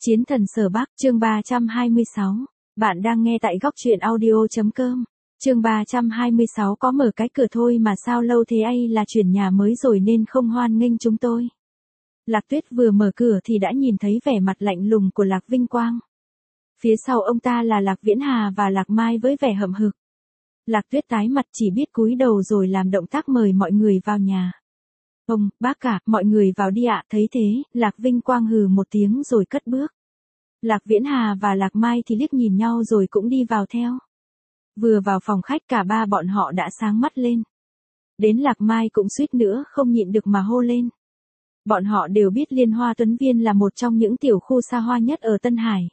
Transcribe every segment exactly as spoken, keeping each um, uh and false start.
Chiến thần Sở Bắc, chương ba trăm hai mươi sáu. Bạn đang nghe tại góc truyện audio.com. Chương ba trăm hai mươi sáu có mở cái cửa thôi mà sao lâu thế ấy là chuyển nhà mới rồi nên không hoan nghênh chúng tôi. Lạc Tuyết vừa mở cửa thì đã nhìn thấy vẻ mặt lạnh lùng của Lạc Vinh Quang. Phía sau ông ta là Lạc Viễn Hà và Lạc Mai với vẻ hậm hực. Lạc Tuyết tái mặt chỉ biết cúi đầu rồi làm động tác mời mọi người vào nhà. Ông, bác cả, mọi người vào đi ạ. Thấy thế, Lạc Vinh Quang hừ một tiếng rồi cất bước. Lạc Viễn Hà và Lạc Mai thì liếc nhìn nhau rồi cũng đi vào theo. Vừa vào phòng khách cả ba bọn họ đã sáng mắt lên. Đến Lạc Mai cũng suýt nữa không nhịn được mà hô lên. Bọn họ đều biết Liên Hoa Tuấn Viên là một trong những tiểu khu xa hoa nhất ở Tân Hải.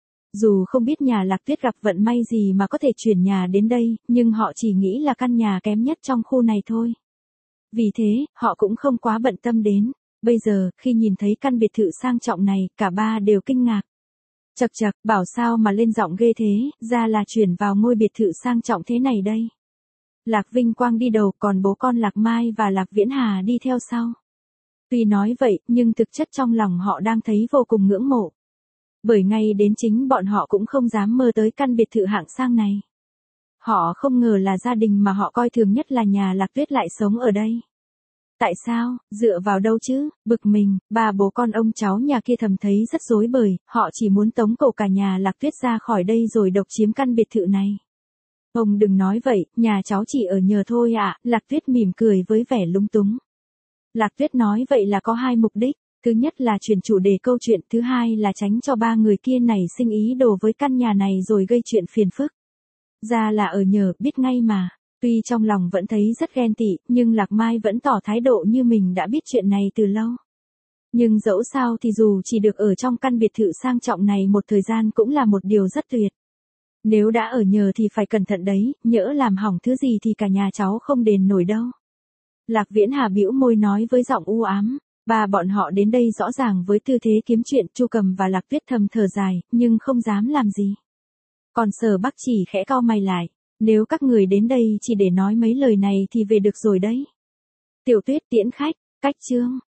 Dù không biết nhà Lạc Tuyết gặp vận may gì mà có thể chuyển nhà đến đây, nhưng họ chỉ nghĩ là căn nhà kém nhất trong khu này thôi. Vì thế, họ cũng không quá bận tâm đến. Bây giờ, khi nhìn thấy căn biệt thự sang trọng này, cả ba đều kinh ngạc. Chậc chậc, bảo sao mà lên giọng ghê thế, ra là chuyển vào ngôi biệt thự sang trọng thế này đây. Lạc Vinh Quang đi đầu, còn bố con Lạc Mai và Lạc Viễn Hà đi theo sau. Tuy nói vậy, nhưng thực chất trong lòng họ đang thấy vô cùng ngưỡng mộ. Bởi ngay đến chính bọn họ cũng không dám mơ tới căn biệt thự hạng sang này. Họ không ngờ là gia đình mà họ coi thường nhất là nhà Lạc Tuyết lại sống ở đây. Tại sao, dựa vào đâu chứ, bực mình, ba bố con ông cháu nhà kia thầm thấy rất rối bời, họ chỉ muốn tống cổ cả nhà Lạc Tuyết ra khỏi đây rồi độc chiếm căn biệt thự này. Ông đừng nói vậy, nhà cháu chỉ ở nhờ thôi ạ, à, Lạc Tuyết mỉm cười với vẻ lúng túng. Lạc Tuyết nói vậy là có hai mục đích, thứ nhất là chuyển chủ đề câu chuyện, thứ hai là tránh cho ba người kia nảy sinh ý đồ với căn nhà này rồi gây chuyện phiền phức. Ra là ở nhờ, biết ngay mà. Tuy trong lòng vẫn thấy rất ghen tị, nhưng Lạc Mai vẫn tỏ thái độ như mình đã biết chuyện này từ lâu. Nhưng dẫu sao thì dù chỉ được ở trong căn biệt thự sang trọng này một thời gian cũng là một điều rất tuyệt. Nếu đã ở nhờ thì phải cẩn thận đấy, nhỡ làm hỏng thứ gì thì cả nhà cháu không đền nổi đâu. Lạc Viễn Hà bĩu môi nói với giọng u ám. Ba bọn họ đến đây rõ ràng với tư thế kiếm chuyện. Chu Cầm và Lạc Tuyết thầm thở dài, nhưng không dám làm gì. Còn Sở Bắc chỉ khẽ cau mày lại. Nếu các người đến đây chỉ để nói mấy lời này thì về được rồi đấy. Tiểu Tuyết tiễn khách, cách chương.